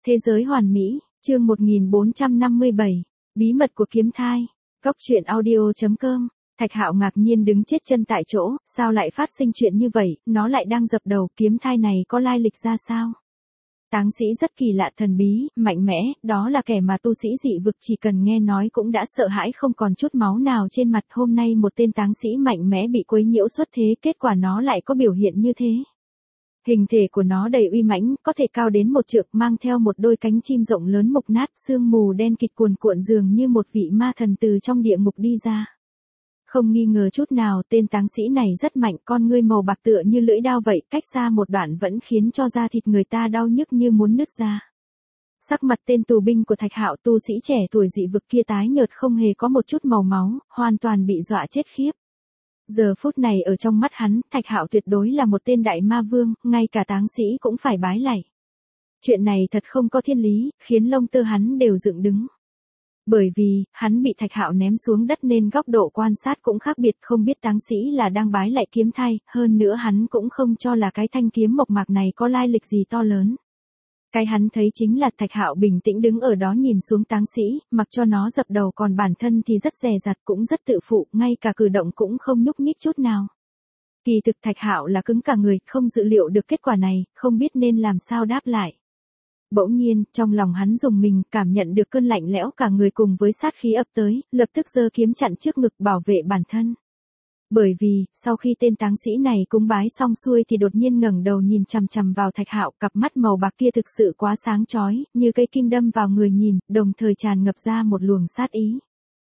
Thế giới hoàn mỹ, chương 1457, bí mật của kiếm thai. Góc truyện audio.com. Thạch Hạo ngạc nhiên đứng chết chân tại chỗ, sao lại phát sinh chuyện như vậy, nó lại đang dập đầu, kiếm thai này có lai lịch ra sao? Táng sĩ rất kỳ lạ, thần bí, mạnh mẽ, đó là kẻ mà tu sĩ dị vực chỉ cần nghe nói cũng đã sợ hãi không còn chút máu nào trên mặt. Hôm nay một tên táng sĩ mạnh mẽ bị quấy nhiễu xuất thế, kết quả nó lại có biểu hiện như thế. Hình thể của nó đầy uy mãnh, có thể cao đến 1 trượng, mang theo một đôi cánh chim rộng lớn mục nát, sương mù đen kịt cuồn cuộn dường như một vị ma thần từ trong địa ngục đi ra. Không nghi ngờ chút nào, tên táng sĩ này rất mạnh, con ngươi màu bạc tựa như lưỡi dao vậy, cách xa một đoạn vẫn khiến cho da thịt người ta đau nhức như muốn nứt ra. Sắc mặt tên tù binh của Thạch Hạo, tu sĩ trẻ tuổi dị vực kia, tái nhợt không hề có một chút màu máu, hoàn toàn bị dọa chết khiếp. Giờ phút này ở trong mắt hắn, Thạch Hạo tuyệt đối là một tên đại ma vương, ngay cả táng sĩ cũng phải bái lạy. Chuyện này thật không có thiên lý, khiến lông tơ hắn đều dựng đứng. Bởi vì, hắn bị Thạch Hạo ném xuống đất nên góc độ quan sát cũng khác biệt, không biết táng sĩ là đang bái lạy kiếm thai, hơn nữa hắn cũng không cho là cái thanh kiếm mộc mạc này có lai lịch gì to lớn. Cái hắn thấy chính là Thạch Hạo bình tĩnh đứng ở đó nhìn xuống táng sĩ, mặc cho nó dập đầu, còn bản thân thì rất dè dặt, cũng rất tự phụ, ngay cả cử động cũng không nhúc nhích chút nào. Kỳ thực Thạch Hạo là cứng cả người, không dự liệu được kết quả này, không biết nên làm sao đáp lại. Bỗng nhiên, trong lòng hắn rùng mình, cảm nhận được cơn lạnh lẽo cả người cùng với sát khí ập tới, lập tức giơ kiếm chặn trước ngực bảo vệ bản thân. Bởi vì, sau khi tên táng sĩ này cúng bái xong xuôi thì đột nhiên ngẩng đầu nhìn chằm chằm vào Thạch Hạo, cặp mắt màu bạc kia thực sự quá sáng chói, như cây kim đâm vào người nhìn, đồng thời tràn ngập ra một luồng sát ý.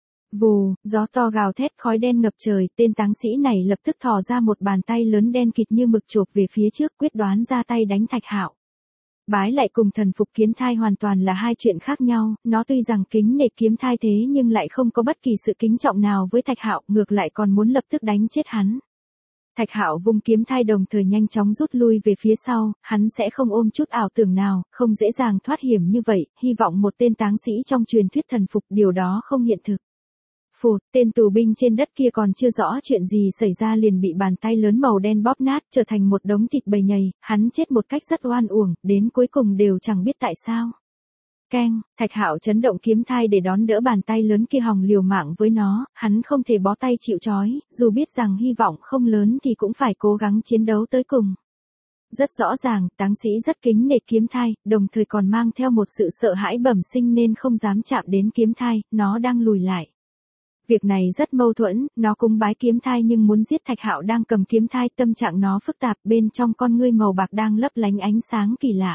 Vù, gió to gào thét, khói đen ngập trời, tên táng sĩ này lập tức thò ra một bàn tay lớn đen kịt như mực chộp về phía trước, quyết đoán ra tay đánh Thạch Hạo. Bái lại cùng thần phục kiếm thai hoàn toàn là hai chuyện khác nhau, nó tuy rằng kính nể kiếm thai thế nhưng lại không có bất kỳ sự kính trọng nào với Thạch Hạo, ngược lại còn muốn lập tức đánh chết hắn. Thạch Hạo vung kiếm thai đồng thời nhanh chóng rút lui về phía sau, hắn sẽ không ôm chút ảo tưởng nào, không dễ dàng thoát hiểm như vậy, hy vọng một tên táng sĩ trong truyền thuyết thần phục, điều đó không hiện thực. Phụt, tên tù binh trên đất kia còn chưa rõ chuyện gì xảy ra liền bị bàn tay lớn màu đen bóp nát, trở thành một đống thịt bầy nhầy, hắn chết một cách rất oan uổng, đến cuối cùng đều chẳng biết tại sao. Keng, Thạch Hạo chấn động kiếm thai để đón đỡ bàn tay lớn kia, hòng liều mạng với nó, hắn không thể bó tay chịu trói, dù biết rằng hy vọng không lớn thì cũng phải cố gắng chiến đấu tới cùng. Rất rõ ràng, táng sĩ rất kính nể kiếm thai, đồng thời còn mang theo một sự sợ hãi bẩm sinh nên không dám chạm đến kiếm thai, nó đang lùi lại. Việc này rất mâu thuẫn, nó cúng bái kiếm thai nhưng muốn giết Thạch Hạo đang cầm kiếm thai, tâm trạng nó phức tạp, bên trong con ngươi màu bạc đang lấp lánh ánh sáng kỳ lạ.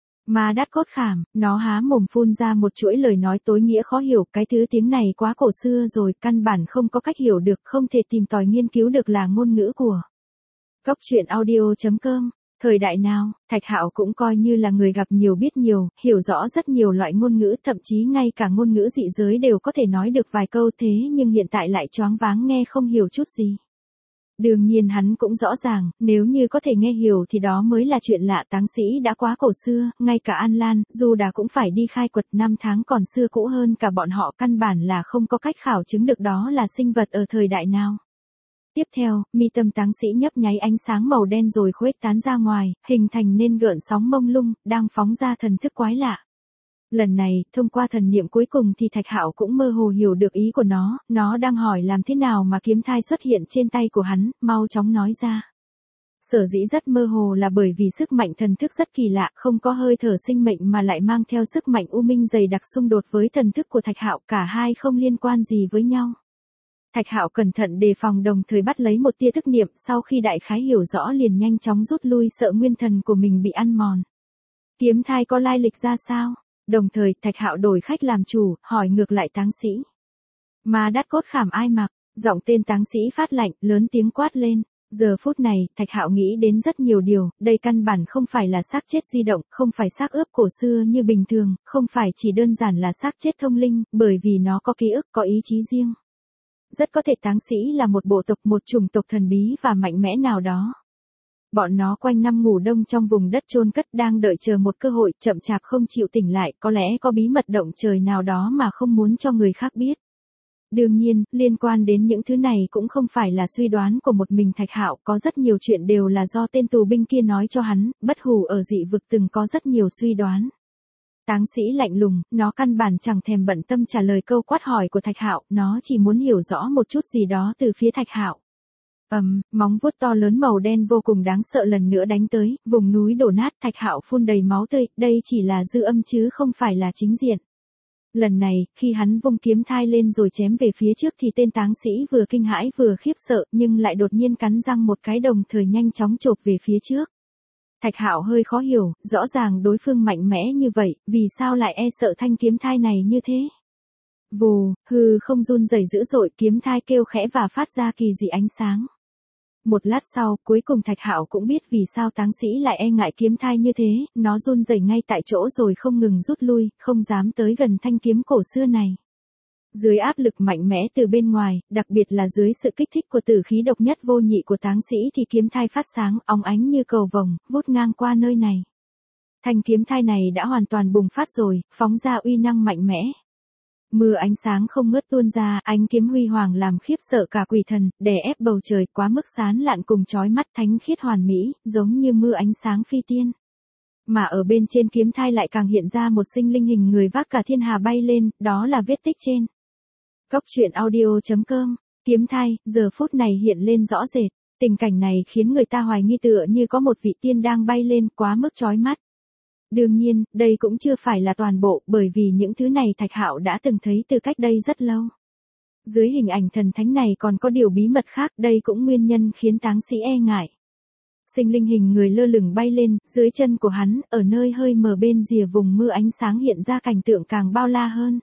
Ma đát cốt khảm, nó há mồm phun ra một chuỗi lời nói tối nghĩa khó hiểu, cái thứ tiếng này quá cổ xưa rồi, căn bản không có cách hiểu được, không thể tìm tòi nghiên cứu được là ngôn ngữ của. Góc truyện audio.com. Thời đại nào, Thạch Hạo cũng coi như là người gặp nhiều biết nhiều, hiểu rõ rất nhiều loại ngôn ngữ, thậm chí ngay cả ngôn ngữ dị giới đều có thể nói được vài câu, thế nhưng hiện tại lại choáng váng nghe không hiểu chút gì. Đương nhiên hắn cũng rõ ràng, nếu như có thể nghe hiểu thì đó mới là chuyện lạ, táng sĩ đã quá cổ xưa, ngay cả An Lan, dù đã cũng phải đi khai quật, năm tháng còn xưa cũ hơn cả bọn họ, căn bản là không có cách khảo chứng được đó là sinh vật ở thời đại nào. Tiếp theo, mi tâm táng sĩ nhấp nháy ánh sáng màu đen rồi khuếch tán ra ngoài, hình thành nên gợn sóng mông lung, đang phóng ra thần thức quái lạ. Lần này, thông qua thần niệm cuối cùng thì Thạch Hạo cũng mơ hồ hiểu được ý của nó đang hỏi làm thế nào mà kiếm thai xuất hiện trên tay của hắn, mau chóng nói ra. Sở dĩ rất mơ hồ là bởi vì sức mạnh thần thức rất kỳ lạ, không có hơi thở sinh mệnh mà lại mang theo sức mạnh u minh dày đặc xung đột với thần thức của Thạch Hạo, cả hai không liên quan gì với nhau. Thạch Hạo cẩn thận đề phòng, đồng thời bắt lấy một tia thức niệm, sau khi đại khái hiểu rõ liền nhanh chóng rút lui, sợ nguyên thần của mình bị ăn mòn. Kiếm thai có lai lịch ra sao? Đồng thời, Thạch Hạo đổi khách làm chủ, hỏi ngược lại táng sĩ. Ma đát cốt khảm ai mặc? Giọng tên táng sĩ phát lạnh, lớn tiếng quát lên. Giờ phút này, Thạch Hạo nghĩ đến rất nhiều điều, đây căn bản không phải là xác chết di động, không phải xác ướp cổ xưa như bình thường, không phải chỉ đơn giản là xác chết thông linh, bởi vì nó có ký ức, có ý chí riêng. Rất có thể táng sĩ là một bộ tộc, một chủng tộc thần bí và mạnh mẽ nào đó. Bọn nó quanh năm ngủ đông trong vùng đất chôn cất, đang đợi chờ một cơ hội, chậm chạp không chịu tỉnh lại, có lẽ có bí mật động trời nào đó mà không muốn cho người khác biết. Đương nhiên, liên quan đến những thứ này cũng không phải là suy đoán của một mình Thạch Hạo, có rất nhiều chuyện đều là do tên tù binh kia nói cho hắn, bất hủ ở dị vực từng có rất nhiều suy đoán. Táng sĩ lạnh lùng, nó căn bản chẳng thèm bận tâm trả lời câu quát hỏi của Thạch Hạo, nó chỉ muốn hiểu rõ một chút gì đó từ phía Thạch Hạo. Móng vuốt to lớn màu đen vô cùng đáng sợ lần nữa đánh tới, vùng núi đổ nát, Thạch Hạo phun đầy máu tươi, đây chỉ là dư âm chứ không phải là chính diện. Lần này, khi hắn vung kiếm thai lên rồi chém về phía trước thì tên táng sĩ vừa kinh hãi vừa khiếp sợ, nhưng lại đột nhiên cắn răng một cái đồng thời nhanh chóng chộp về phía trước. Thạch Hạo hơi khó hiểu, rõ ràng đối phương mạnh mẽ như vậy, vì sao lại e sợ thanh kiếm thai này như thế? Vù, hư không run rẩy dữ dội, kiếm thai kêu khẽ và phát ra kỳ dị ánh sáng. Một lát sau, cuối cùng Thạch Hạo cũng biết vì sao táng sĩ lại e ngại kiếm thai như thế, nó run rẩy ngay tại chỗ rồi không ngừng rút lui, không dám tới gần thanh kiếm cổ xưa này. Dưới áp lực mạnh mẽ từ bên ngoài, đặc biệt là dưới sự kích thích của tử khí độc nhất vô nhị của táng sĩ thì kiếm thai phát sáng, óng ánh như cầu vồng, vút ngang qua nơi này. Thanh kiếm thai này đã hoàn toàn bùng phát rồi, phóng ra uy năng mạnh mẽ. Mưa ánh sáng không ngớt tuôn ra, ánh kiếm huy hoàng làm khiếp sợ cả quỷ thần, đè ép bầu trời quá mức sáng lạn cùng chói mắt, thánh khiết hoàn mỹ, giống như mưa ánh sáng phi tiên. Mà ở bên trên kiếm thai lại càng hiện ra một sinh linh hình người vác cả thiên hà bay lên, đó là vết tích trên. Góc truyện audio.com, kiếm thai, giờ phút này hiện lên rõ rệt, tình cảnh này khiến người ta hoài nghi tựa như có một vị tiên đang bay lên, quá mức chói mắt. Đương nhiên, đây cũng chưa phải là toàn bộ, bởi vì những thứ này Thạch Hạo đã từng thấy từ cách đây rất lâu. Dưới hình ảnh thần thánh này còn có điều bí mật khác, đây cũng nguyên nhân khiến táng sĩ e ngại. Sinh linh hình người lơ lửng bay lên, dưới chân của hắn, ở nơi hơi mờ bên rìa vùng mưa ánh sáng hiện ra cảnh tượng càng bao la hơn.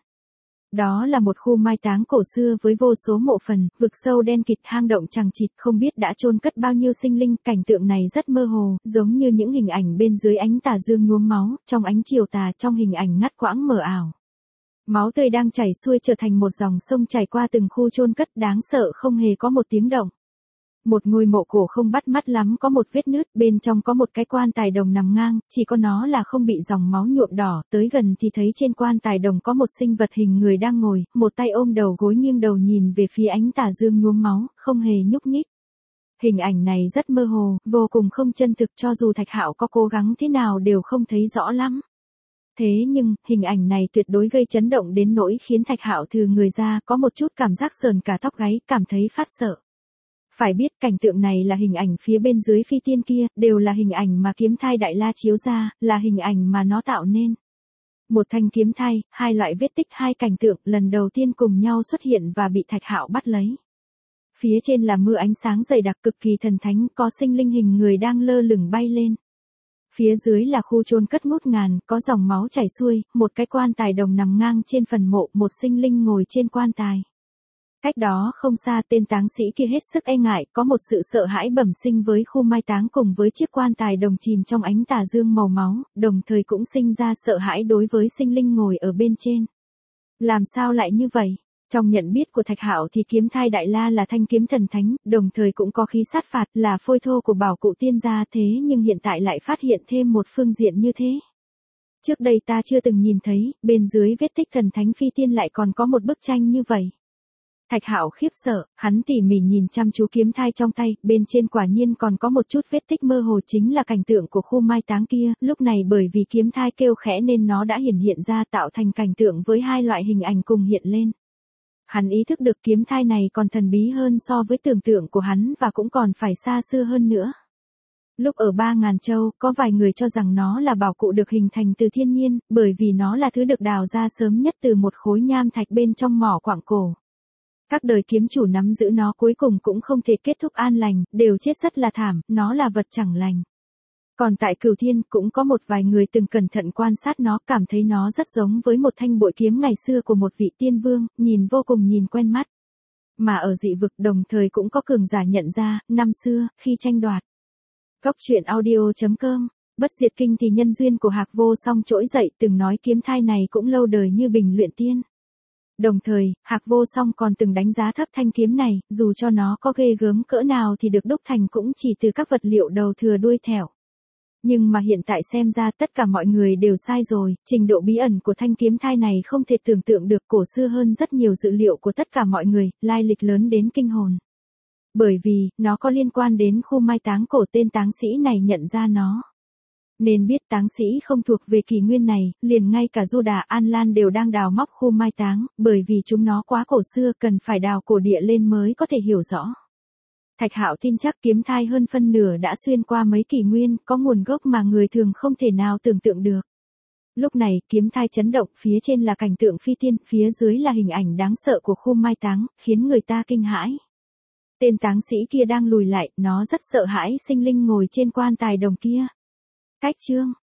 Đó là một khu mai táng cổ xưa với vô số mộ phần, vực sâu đen kịt, hang động chằng chịt, không biết đã chôn cất bao nhiêu sinh linh, cảnh tượng này rất mơ hồ, giống như những hình ảnh bên dưới ánh tà dương nhuốm máu, trong ánh chiều tà, trong hình ảnh ngắt quãng mờ ảo. Máu tươi đang chảy xuôi trở thành một dòng sông chảy qua từng khu chôn cất, đáng sợ không hề có một tiếng động. Một ngôi mộ cổ không bắt mắt lắm, có một vết nứt, bên trong có một cái quan tài đồng nằm ngang, chỉ có nó là không bị dòng máu nhuộm đỏ, tới gần thì thấy trên quan tài đồng có một sinh vật hình người đang ngồi, một tay ôm đầu gối nghiêng đầu nhìn về phía ánh tà dương nhuốm máu, không hề nhúc nhích. Hình ảnh này rất mơ hồ, vô cùng không chân thực, cho dù Thạch Hạo có cố gắng thế nào đều không thấy rõ lắm. Thế nhưng, hình ảnh này tuyệt đối gây chấn động đến nỗi khiến Thạch Hạo thừ người ra, có một chút cảm giác sờn cả tóc gáy, cảm thấy phát sợ. Phải biết cảnh tượng này là hình ảnh phía bên dưới phi tiên kia, đều là hình ảnh mà kiếm thai Đại La chiếu ra, là hình ảnh mà nó tạo nên. Một thanh kiếm thai, hai loại vết tích, hai cảnh tượng lần đầu tiên cùng nhau xuất hiện và bị Thạch Hạo bắt lấy. Phía trên là mưa ánh sáng dày đặc cực kỳ thần thánh, có sinh linh hình người đang lơ lửng bay lên. Phía dưới là khu chôn cất ngút ngàn, có dòng máu chảy xuôi, một cái quan tài đồng nằm ngang trên phần mộ, một sinh linh ngồi trên quan tài. Cách đó không xa, tên táng sĩ kia hết sức e ngại, có một sự sợ hãi bẩm sinh với khu mai táng cùng với chiếc quan tài đồng chìm trong ánh tà dương màu máu, đồng thời cũng sinh ra sợ hãi đối với sinh linh ngồi ở bên trên. Làm sao lại như vậy? Trong nhận biết của Thạch Hạo thì kiếm thai Đại La là thanh kiếm thần thánh, đồng thời cũng có khí sát phạt, là phôi thô của bảo cụ tiên gia, thế nhưng hiện tại lại phát hiện thêm một phương diện như thế. Trước đây ta chưa từng nhìn thấy, bên dưới vết tích thần thánh phi tiên lại còn có một bức tranh như vậy. Thạch Hạo khiếp sợ, hắn tỉ mỉ nhìn chăm chú kiếm thai trong tay, bên trên quả nhiên còn có một chút vết tích mơ hồ, chính là cảnh tượng của khu mai táng kia, lúc này bởi vì kiếm thai kêu khẽ nên nó đã hiện ra, tạo thành cảnh tượng với hai loại hình ảnh cùng hiện lên. Hắn ý thức được kiếm thai này còn thần bí hơn so với tưởng tượng của hắn và cũng còn phải xa xưa hơn nữa. Lúc ở 3.000 châu, có vài người cho rằng nó là bảo cụ được hình thành từ thiên nhiên, bởi vì nó là thứ được đào ra sớm nhất từ một khối nham thạch bên trong mỏ quặng cổ. Các đời kiếm chủ nắm giữ nó cuối cùng cũng không thể kết thúc an lành, đều chết rất là thảm, nó là vật chẳng lành. Còn tại Cửu Thiên, cũng có một vài người từng cẩn thận quan sát nó, cảm thấy nó rất giống với một thanh bội kiếm ngày xưa của một vị tiên vương, nhìn vô cùng quen mắt. Mà ở dị vực đồng thời cũng có cường giả nhận ra, năm xưa, khi tranh đoạt. Góc truyện audio.com, Bất Diệt Kinh thì nhân duyên của Hạc Vô Song trỗi dậy, từng nói kiếm thai này cũng lâu đời như bình luyện tiên. Đồng thời, Hạc Vô Song còn từng đánh giá thấp thanh kiếm này, dù cho nó có ghê gớm cỡ nào thì được đúc thành cũng chỉ từ các vật liệu đầu thừa đuôi thẻo. Nhưng mà hiện tại xem ra tất cả mọi người đều sai rồi, trình độ bí ẩn của thanh kiếm thai này không thể tưởng tượng được, cổ xưa hơn rất nhiều dự liệu của tất cả mọi người, lai lịch lớn đến kinh hồn. Bởi vì, nó có liên quan đến khu mai táng cổ, tên táng sĩ này nhận ra nó. Nên biết táng sĩ không thuộc về kỷ nguyên này, liền ngay cả Du Đà An Lan đều đang đào móc khu mai táng, bởi vì chúng nó quá cổ xưa cần phải đào cổ địa lên mới có thể hiểu rõ. Thạch Hạo tin chắc kiếm thai hơn phân nửa đã xuyên qua mấy kỷ nguyên, có nguồn gốc mà người thường không thể nào tưởng tượng được. Lúc này, kiếm thai chấn động, phía trên là cảnh tượng phi tiên, phía dưới là hình ảnh đáng sợ của khu mai táng, khiến người ta kinh hãi. Tên táng sĩ kia đang lùi lại, nó rất sợ hãi sinh linh ngồi trên quan tài đồng kia. Cách chương